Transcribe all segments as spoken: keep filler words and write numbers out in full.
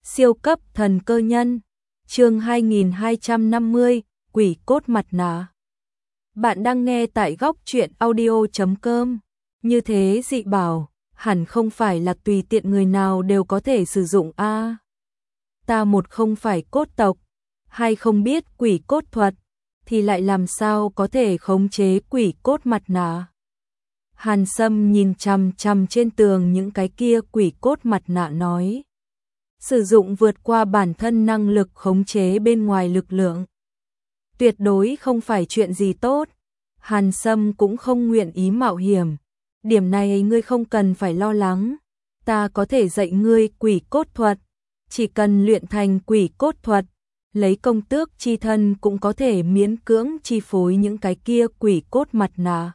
Siêu cấp thần cơ nhân, chương hai nghìn hai trăm năm mươi, quỷ cốt mặt nạ. Bạn đang nghe tại góc truyện audio chấm com. Như thế dị bảo, hẳn không phải là tùy tiện người nào đều có thể sử dụng a. À, ta một không phải cốt tộc, hay không biết quỷ cốt thuật, thì lại làm sao có thể khống chế quỷ cốt mặt nạ. Hàn Sâm nhìn chằm chằm trên tường những cái kia quỷ cốt mặt nạ nói. Sử dụng vượt qua bản thân năng lực khống chế bên ngoài lực lượng. Tuyệt đối không phải chuyện gì tốt. Hàn Sâm cũng không nguyện ý mạo hiểm. Điểm này ngươi không cần phải lo lắng. Ta có thể dạy ngươi quỷ cốt thuật. Chỉ cần luyện thành quỷ cốt thuật, lấy công tước chi thân cũng có thể miễn cưỡng chi phối những cái kia quỷ cốt mặt nạ.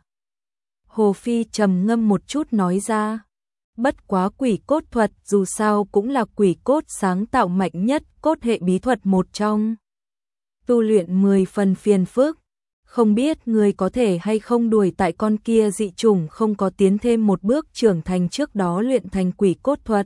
Hồ Phi trầm ngâm một chút nói ra. Bất quá quỷ cốt thuật dù sao cũng là quỷ cốt sáng tạo mạnh nhất cốt hệ bí thuật một trong. Tu luyện mười phần phiền phức, không biết người có thể hay không đuổi tại con kia dị chủng không có tiến thêm một bước trưởng thành trước đó luyện thành quỷ cốt thuật.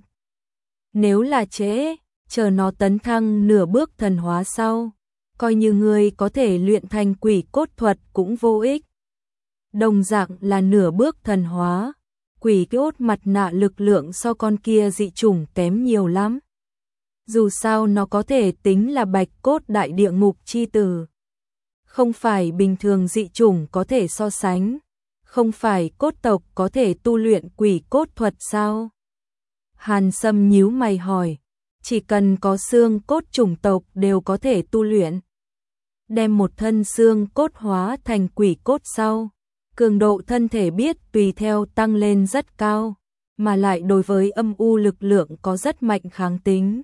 Nếu là trễ, chờ nó tấn thăng nửa bước thần hóa sau, coi như người có thể luyện thành quỷ cốt thuật cũng vô ích. Đồng dạng là nửa bước thần hóa. Quỷ cốt mặt nạ lực lượng so con kia dị chủng kém nhiều lắm. Dù sao nó có thể tính là bạch cốt đại địa ngục chi tử. Không phải bình thường dị chủng có thể so sánh. Không phải cốt tộc có thể tu luyện quỷ cốt thuật sao? Hàn Sâm nhíu mày hỏi. Chỉ cần có xương cốt chủng tộc đều có thể tu luyện. Đem một thân xương cốt hóa thành quỷ cốt sau. Cường độ thân thể biết tùy theo tăng lên rất cao, mà lại đối với âm u lực lượng có rất mạnh kháng tính.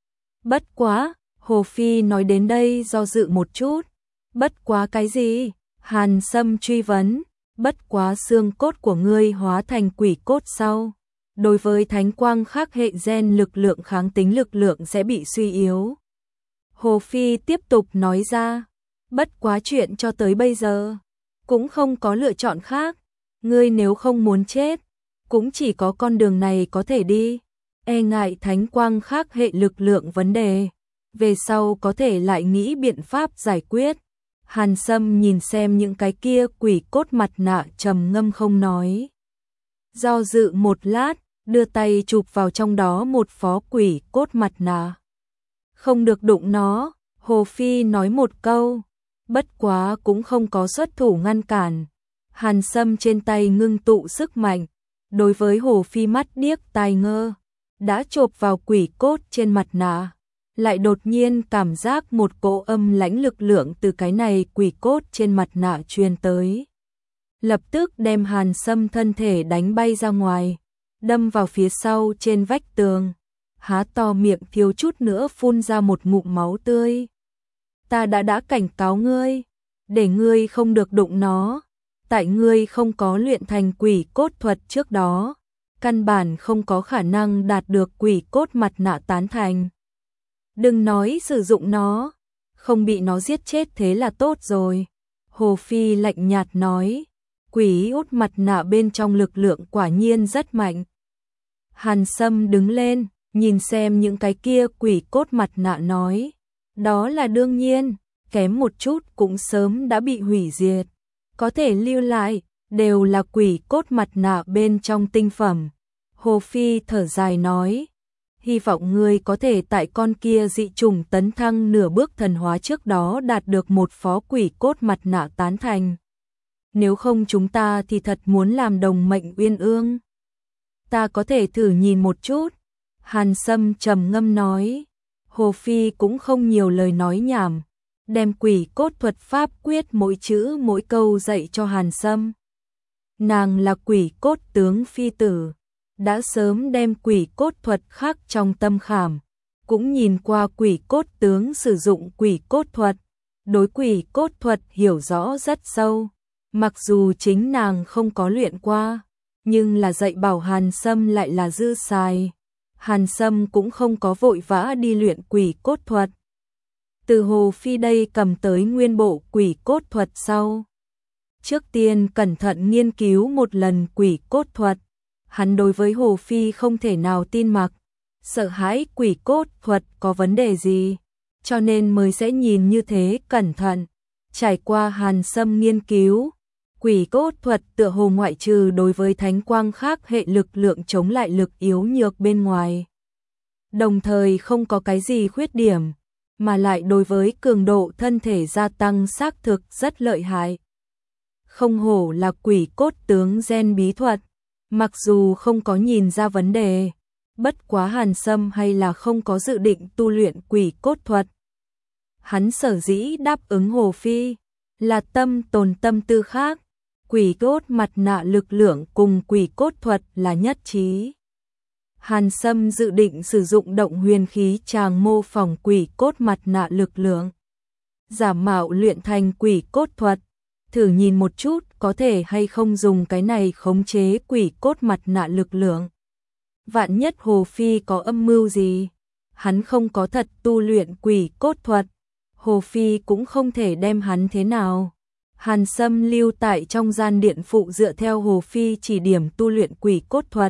Bất quá, Hồ Phi nói đến đây do dự một chút. Bất quá cái gì? Hàn Sâm truy vấn. Bất quá xương cốt của ngươi hóa thành quỷ cốt sau. Đối với thánh quang khác hệ gen lực lượng kháng tính lực lượng sẽ bị suy yếu. Hồ Phi tiếp tục nói ra. Bất quá chuyện cho tới bây giờ cũng không có lựa chọn khác. Ngươi nếu không muốn chết, cũng chỉ có con đường này có thể đi. E ngại thánh quang khác hệ lực lượng vấn đề, về sau có thể lại nghĩ biện pháp giải quyết. Hàn Sâm nhìn xem những cái kia quỷ cốt mặt nạ trầm ngâm không nói. Do dự một lát, đưa tay chụp vào trong đó một phó quỷ cốt mặt nạ. Không được đụng nó, Hồ Phi nói một câu. Bất quá cũng không có xuất thủ ngăn cản. Hàn Sâm trên tay ngưng tụ sức mạnh. Đối với Hồ Phi mắt điếc tai ngơ, đã chộp vào quỷ cốt trên mặt nạ. Lại đột nhiên cảm giác một cỗ âm lãnh lực lượng từ cái này quỷ cốt trên mặt nạ truyền tới. Lập tức đem Hàn Sâm thân thể đánh bay ra ngoài, đâm vào phía sau trên vách tường. Há to miệng thiếu chút nữa phun ra một ngụm máu tươi. Ta đã đã cảnh cáo ngươi, để ngươi không được đụng nó. Tại ngươi không có luyện thành quỷ cốt thuật trước đó, căn bản không có khả năng đạt được quỷ cốt mặt nạ tán thành. Đừng nói sử dụng nó, không bị nó giết chết thế là tốt rồi. Hồ Phi lạnh nhạt nói, quỷ cốt mặt nạ bên trong lực lượng quả nhiên rất mạnh. Hàn Sâm đứng lên, nhìn xem những cái kia quỷ cốt mặt nạ nói. Đó là đương nhiên, kém một chút cũng sớm đã bị hủy diệt. Có thể lưu lại, đều là quỷ cốt mặt nạ bên trong tinh phẩm. Hồ Phi thở dài nói, hy vọng ngươi có thể tại con kia dị trùng tấn thăng nửa bước thần hóa trước đó đạt được một phó quỷ cốt mặt nạ tán thành. Nếu không chúng ta thì thật muốn làm đồng mệnh uyên ương. Ta có thể thử nhìn một chút. Hàn Sâm trầm ngâm nói. Hồ Phi cũng không nhiều lời nói nhảm, đem quỷ cốt thuật pháp quyết mỗi chữ mỗi câu dạy cho Hàn Sâm. Nàng là quỷ cốt tướng phi tử, đã sớm đem quỷ cốt thuật khắc trong tâm khảm, cũng nhìn qua quỷ cốt tướng sử dụng quỷ cốt thuật, đối quỷ cốt thuật hiểu rõ rất sâu. Mặc dù chính nàng không có luyện qua, nhưng là dạy bảo Hàn Sâm lại là dư xài. Hàn Sâm cũng không có vội vã đi luyện quỷ cốt thuật. Từ Hồ Phi đây cầm tới nguyên bộ quỷ cốt thuật sau. Trước tiên cẩn thận nghiên cứu một lần quỷ cốt thuật. Hắn đối với Hồ Phi không thể nào tin mặc. sợ hãi quỷ cốt thuật có vấn đề gì, cho nên mới sẽ nhìn như thế cẩn thận. Trải qua Hàn Sâm nghiên cứu, quỷ cốt thuật tựa hồ ngoại trừ đối với thánh quang khác hệ lực lượng chống lại lực yếu nhược bên ngoài, đồng thời không có cái gì khuyết điểm, mà lại đối với cường độ thân thể gia tăng xác thực rất lợi hại. Không hổ là quỷ cốt tướng gen bí thuật, mặc dù không có nhìn ra vấn đề, bất quá Hàn Sâm hay là không có dự định tu luyện quỷ cốt thuật. Hắn sở dĩ đáp ứng Hồ Phi, là tâm tồn tâm tư khác, quỷ cốt mặt nạ lực lượng cùng quỷ cốt thuật là nhất trí. Hàn Sâm dự định sử dụng động huyền khí tràng mô phỏng quỷ cốt mặt nạ lực lượng, giả mạo luyện thành quỷ cốt thuật, thử nhìn một chút có thể hay không dùng cái này khống chế quỷ cốt mặt nạ lực lượng. Vạn nhất Hồ Phi có âm mưu gì, hắn không có thật tu luyện quỷ cốt thuật, Hồ Phi cũng không thể đem hắn thế nào. Hàn Sâm lưu tại trong gian điện phụ dựa theo Hồ Phi chỉ điểm tu luyện quỷ cốt thuật.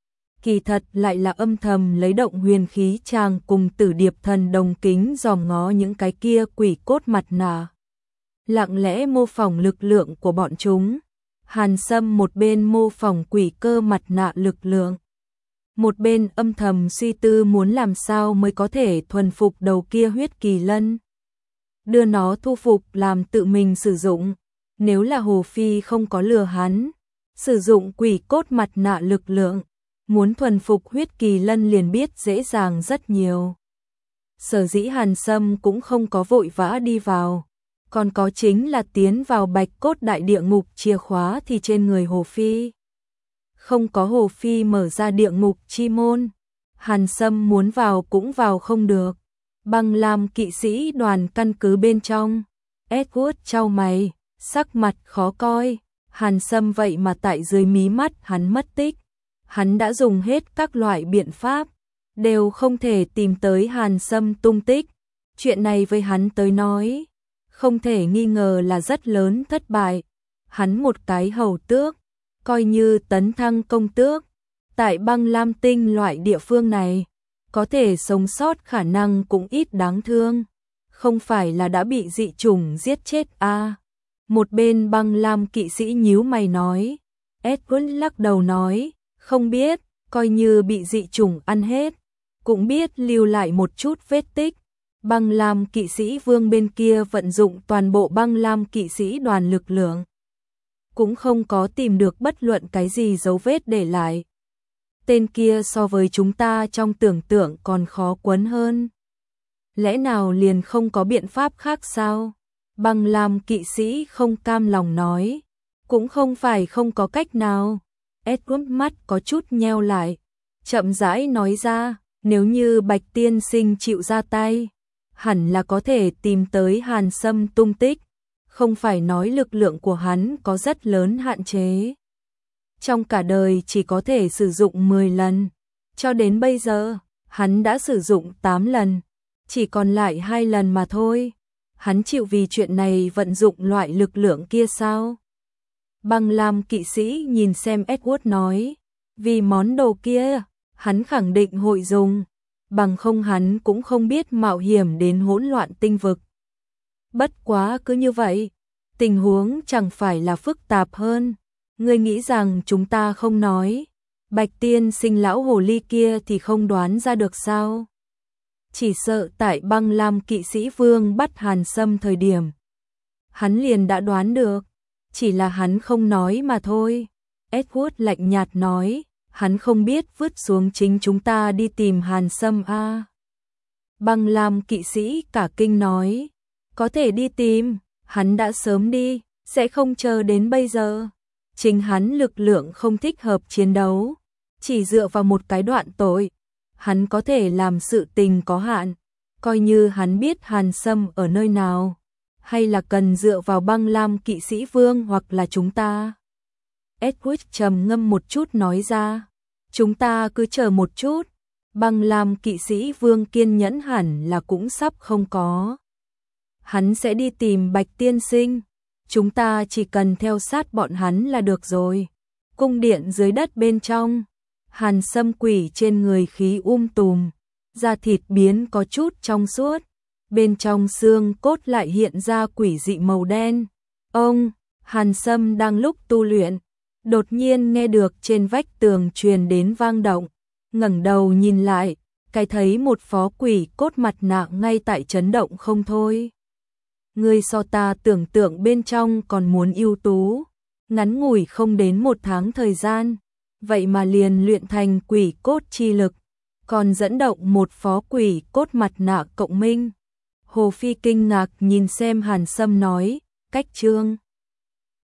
Kỳ thật lại là âm thầm lấy động huyền khí tràng cùng Tử Điệp Thần đồng kính dòm ngó những cái kia quỷ cốt mặt nạ, lặng lẽ mô phỏng lực lượng của bọn chúng. Hàn Sâm một bên mô phỏng quỷ cơ mặt nạ lực lượng, một bên âm thầm suy tư muốn làm sao mới có thể thuần phục đầu kia huyết kỳ lân, đưa nó thu phục làm tự mình sử dụng. Nếu là Hồ Phi không có lừa hắn, sử dụng quỷ cốt mặt nạ lực lượng, muốn thuần phục huyết kỳ lân liền biết dễ dàng rất nhiều. Sở dĩ Hàn Sâm cũng không có vội vã đi vào, còn có chính là tiến vào bạch cốt đại địa ngục chìa khóa thì trên người Hồ Phi. Không có Hồ Phi mở ra địa ngục chi môn, Hàn Sâm muốn vào cũng vào không được. Băng Lam kỵ sĩ đoàn căn cứ bên trong, Edward chau mày, sắc mặt khó coi. Hàn Sâm vậy mà tại dưới mí mắt hắn mất tích. Hắn đã dùng hết các loại biện pháp, đều không thể tìm tới Hàn Sâm tung tích. Chuyện này với hắn tới nói, không thể nghi ngờ là rất lớn thất bại. Hắn một cái hầu tước, coi như tấn thăng công tước, tại Băng Lam tinh loại địa phương này, có thể sống sót khả năng cũng ít đáng thương. Không phải là đã bị dị chủng giết chết à? Một bên Băng Lam kỵ sĩ nhíu mày nói. Edward lắc đầu nói, không biết, coi như bị dị chủng ăn hết, cũng biết lưu lại một chút vết tích. Băng Lam kỵ sĩ vương bên kia vận dụng toàn bộ Băng Lam kỵ sĩ đoàn lực lượng, cũng không có tìm được bất luận cái gì dấu vết để lại. Tên kia so với chúng ta trong tưởng tượng còn khó quấn hơn. Lẽ nào liền không có biện pháp khác sao? Băng Lam kỵ sĩ không cam lòng nói. Cũng không phải không có cách nào. Edward mắt có chút nheo lại, chậm rãi nói ra, nếu như Bạch tiên sinh chịu ra tay, hẳn là có thể tìm tới Hàn Sâm tung tích. Không phải nói lực lượng của hắn có rất lớn hạn chế, trong cả đời chỉ có thể sử dụng mười lần, cho đến bây giờ, hắn đã sử dụng tám lần, chỉ còn lại hai lần mà thôi. Hắn chịu vì chuyện này vận dụng loại lực lượng kia sao? Băng Lam kỵ sĩ nhìn xem Edward nói, vì món đồ kia, hắn khẳng định hội dùng, bằng không hắn cũng không biết mạo hiểm đến hỗn loạn tinh vực. Bất quá cứ như vậy, tình huống chẳng phải là phức tạp hơn. Ngươi nghĩ rằng chúng ta không nói, Bạch tiên sinh lão hồ ly kia thì không đoán ra được sao? Chỉ sợ tại Băng Lam kỵ sĩ vương bắt Hàn Sâm thời điểm, hắn liền đã đoán được, chỉ là hắn không nói mà thôi. Edward lạnh nhạt nói, hắn không biết vứt xuống chính chúng ta đi tìm Hàn Sâm a. À. Băng Lam kỵ sĩ cả kinh nói, có thể đi tìm, hắn đã sớm đi, sẽ không chờ đến bây giờ. Chính hắn lực lượng không thích hợp chiến đấu, chỉ dựa vào một cái đoạn tội, hắn có thể làm sự tình có hạn. Coi như hắn biết Hàn Sâm ở nơi nào, hay là cần dựa vào Băng Lam kỵ sĩ vương hoặc là chúng ta. Edward trầm ngâm một chút nói ra, chúng ta cứ chờ một chút. Băng Lam kỵ sĩ vương kiên nhẫn hẳn là cũng sắp không có. Hắn sẽ đi tìm Bạch tiên sinh, chúng ta chỉ cần theo sát bọn hắn là được rồi. Cung điện dưới đất bên trong, Hàn Sâm quỷ trên người khí um tùm, da thịt biến có chút trong suốt, bên trong xương cốt lại hiện ra quỷ dị màu đen. Ông, Hàn Sâm đang lúc tu luyện, đột nhiên nghe được trên vách tường truyền đến vang động, ngẩng đầu nhìn lại, cái thấy một phó quỷ cốt mặt nạ ngay tại chấn động không thôi. Ngươi so ta tưởng tượng bên trong còn muốn ưu tú, ngắn ngủi không đến một tháng thời gian, vậy mà liền luyện thành quỷ cốt chi lực, còn dẫn động một phó quỷ cốt mặt nạ cộng minh. Hồ Phi kinh ngạc nhìn xem Hàn Sâm nói, cách trương.